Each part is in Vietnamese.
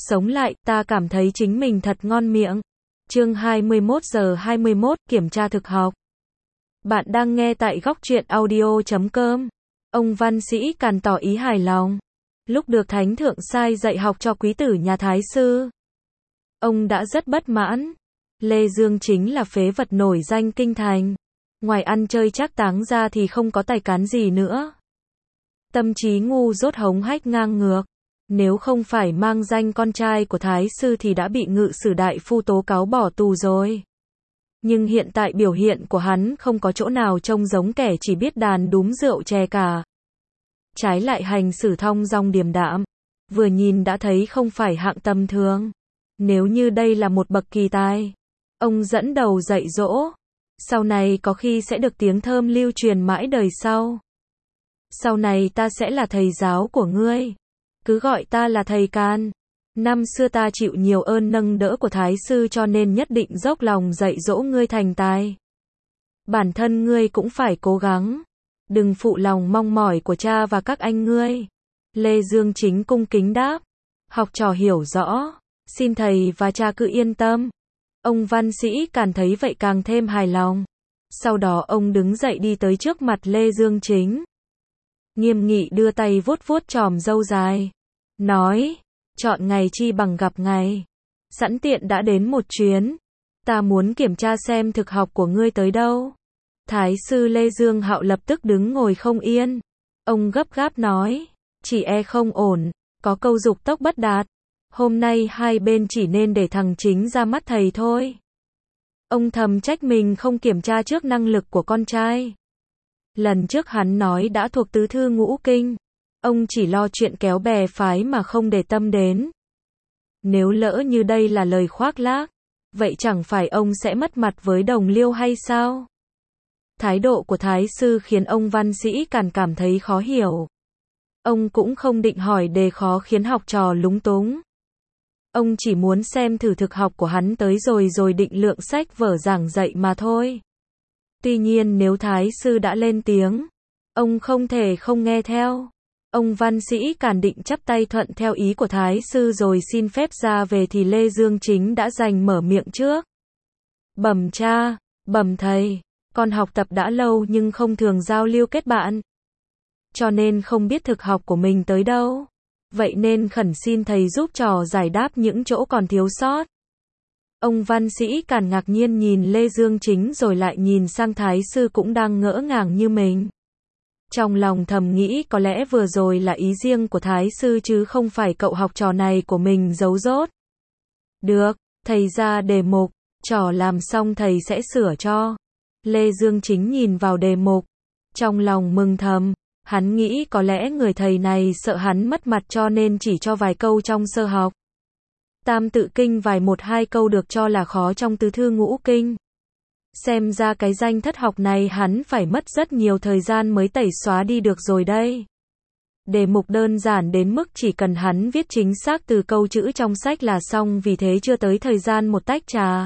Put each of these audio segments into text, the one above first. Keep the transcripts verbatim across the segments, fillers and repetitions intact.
Sống lại, ta cảm thấy chính mình thật ngon miệng. Chương hai mươi mốt giờ hai mươi mốt, kiểm tra thực học. Bạn đang nghe tại góc truyện audio chấm com. Ông văn sĩ Càn tỏ ý hài lòng. Lúc được Thánh Thượng sai dạy học cho quý tử nhà Thái Sư, ông đã rất bất mãn. Lê Dương chính là phế vật nổi danh kinh thành. Ngoài ăn chơi trác táng ra thì không có tài cán gì nữa. Tâm trí ngu dốt hống hách ngang ngược. Nếu không phải mang danh con trai của Thái Sư thì đã bị ngự sử đại phu tố cáo bỏ tù rồi. Nhưng hiện tại biểu hiện của hắn không có chỗ nào trông giống kẻ chỉ biết đàn đúm rượu chè cả. Trái lại hành xử thong dong điềm đạm, vừa nhìn đã thấy không phải hạng tầm thường. Nếu như đây là một bậc kỳ tài, ông dẫn đầu dạy dỗ, sau này có khi sẽ được tiếng thơm lưu truyền mãi đời sau. Sau này ta sẽ là thầy giáo của ngươi, cứ gọi ta là thầy Càn. Năm xưa ta chịu nhiều ơn nâng đỡ của Thái Sư cho nên nhất định dốc lòng dạy dỗ ngươi thành tài. Bản thân ngươi cũng phải cố gắng, đừng phụ lòng mong mỏi của cha và các anh ngươi. Lê Dương Chính cung kính đáp. Học trò hiểu rõ, xin thầy và cha cứ yên tâm. Ông văn sĩ Càn thấy vậy càng thêm hài lòng. Sau đó ông đứng dậy đi tới trước mặt Lê Dương Chính, nghiêm nghị đưa tay vuốt vuốt chòm râu dài, nói, chọn ngày chi bằng gặp ngày. Sẵn tiện đã đến một chuyến, ta muốn kiểm tra xem thực học của ngươi tới đâu. Thái Sư Lê Dương Hạo lập tức đứng ngồi không yên. Ông gấp gáp nói, chỉ e không ổn, có câu dục tốc bất đạt. Hôm nay hai bên chỉ nên để thằng Chính ra mắt thầy thôi. Ông thầm trách mình không kiểm tra trước năng lực của con trai. Lần trước hắn nói đã thuộc tứ thư ngũ kinh, ông chỉ lo chuyện kéo bè phái mà không để tâm đến. Nếu lỡ như đây là lời khoác lác, vậy chẳng phải ông sẽ mất mặt với đồng liêu hay sao? Thái độ của Thái Sư khiến ông văn sĩ Càn cảm thấy khó hiểu. Ông cũng không định hỏi đề khó khiến học trò lúng túng. Ông chỉ muốn xem thử thực học của hắn tới rồi rồi định lượng sách vở giảng dạy mà thôi. Tuy nhiên nếu Thái Sư đã lên tiếng, ông không thể không nghe theo. Ông văn sĩ Càn định chắp tay thuận theo ý của Thái Sư rồi xin phép ra về thì Lê Dương Chính đã giành mở miệng trước. Bẩm cha, bẩm thầy, con học tập đã lâu nhưng không thường giao lưu kết bạn, cho nên không biết thực học của mình tới đâu. Vậy nên khẩn xin thầy giúp trò giải đáp những chỗ còn thiếu sót. Ông văn sĩ Càn ngạc nhiên nhìn Lê Dương Chính rồi lại nhìn sang Thái Sư cũng đang ngỡ ngàng như mình. Trong lòng thầm nghĩ có lẽ vừa rồi là ý riêng của Thái Sư chứ không phải cậu học trò này của mình giấu dốt. Được, thầy ra đề mục, trò làm xong thầy sẽ sửa cho. Lê Dương Chính nhìn vào đề mục, trong lòng mừng thầm. Hắn nghĩ có lẽ người thầy này sợ hắn mất mặt cho nên chỉ cho vài câu trong sơ học. Tam tự kinh vài một hai câu được cho là khó trong tứ thư ngũ kinh. Xem ra cái danh thất học này hắn phải mất rất nhiều thời gian mới tẩy xóa đi được rồi đây. Đề mục đơn giản đến mức chỉ cần hắn viết chính xác từ câu chữ trong sách là xong, vì thế chưa tới thời gian một tách trà,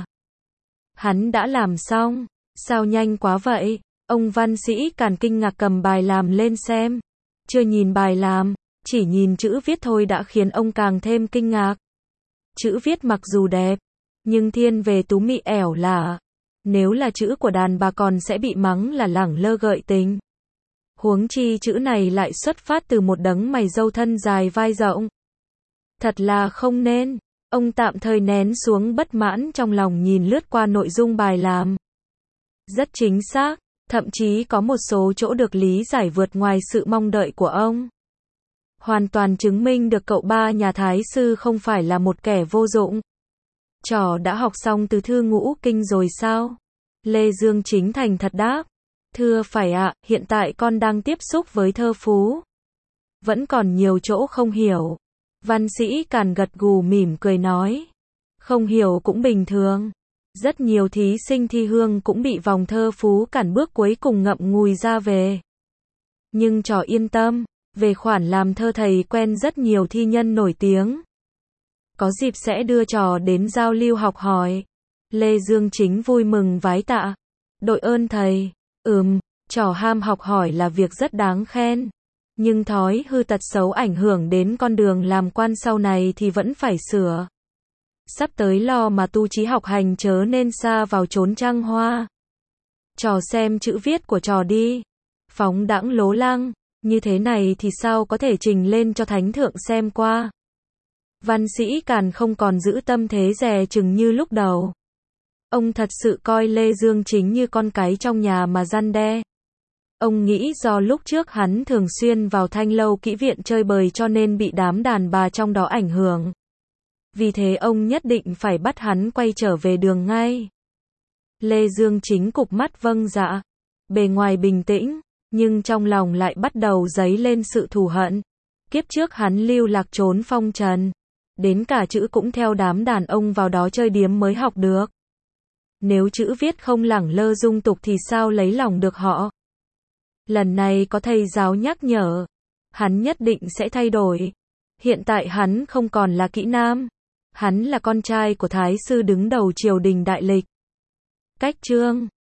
hắn đã làm xong. Sao nhanh quá vậy? Ông văn sĩ Càn kinh ngạc cầm bài làm lên xem. Chưa nhìn bài làm, chỉ nhìn chữ viết thôi đã khiến ông càng thêm kinh ngạc. Chữ viết mặc dù đẹp, nhưng thiên về tú mị ẻo lả. Nếu là chữ của đàn bà còn sẽ bị mắng là lẳng lơ gợi tình. Huống chi chữ này lại xuất phát từ một đấng mày râu thân dài vai rộng. Thật là không nên. Ông tạm thời nén xuống bất mãn trong lòng, nhìn lướt qua nội dung bài làm. Rất chính xác. Thậm chí có một số chỗ được lý giải vượt ngoài sự mong đợi của ông. Hoàn toàn chứng minh được cậu ba nhà Thái Sư không phải là một kẻ vô dụng. Trò đã học xong từ thư ngũ kinh rồi sao? Lê Dương Chính thành thật đáp. Thưa phải ạ, hiện tại con đang tiếp xúc với thơ phú. Vẫn còn nhiều chỗ không hiểu. Văn sĩ Càn gật gù mỉm cười nói. Không hiểu cũng bình thường. Rất nhiều thí sinh thi hương cũng bị vòng thơ phú cản bước cuối cùng ngậm ngùi ra về. Nhưng trò yên tâm, về khoản làm thơ thầy quen rất nhiều thi nhân nổi tiếng. Có dịp sẽ đưa trò đến giao lưu học hỏi. Lê Dương Chính vui mừng vái tạ. Đội ơn thầy. Ừm, trò ham học hỏi là việc rất đáng khen. Nhưng thói hư tật xấu ảnh hưởng đến con đường làm quan sau này thì vẫn phải sửa. Sắp tới lo mà tu chí học hành chớ nên xa vào chốn trăng hoa. Trò xem chữ viết của trò đi. Phóng đãng lố lăng, như thế này thì sao có thể trình lên cho thánh thượng xem qua. Văn Sĩ Càn không còn giữ tâm thế dè chừng như lúc đầu. Ông thật sự coi Lê Dương Chính như con cái trong nhà mà răn đe. Ông nghĩ do lúc trước hắn thường xuyên vào Thanh Lâu Kỹ Viện chơi bời cho nên bị đám đàn bà trong đó ảnh hưởng. Vì thế ông nhất định phải bắt hắn quay trở về đường ngay. Lê Dương Chính cụp mắt vâng dạ. Bề ngoài bình tĩnh, nhưng trong lòng lại bắt đầu dấy lên sự thù hận. Kiếp trước hắn lưu lạc trốn phong trần. Đến cả chữ cũng theo đám đàn ông vào đó chơi điếm mới học được. Nếu chữ viết không lẳng lơ dung tục thì sao lấy lòng được họ. Lần này có thầy giáo nhắc nhở. Hắn nhất định sẽ thay đổi. Hiện tại hắn không còn là kỹ nam. Hắn là con trai của thái sư đứng đầu triều đình đại lịch. Cách chương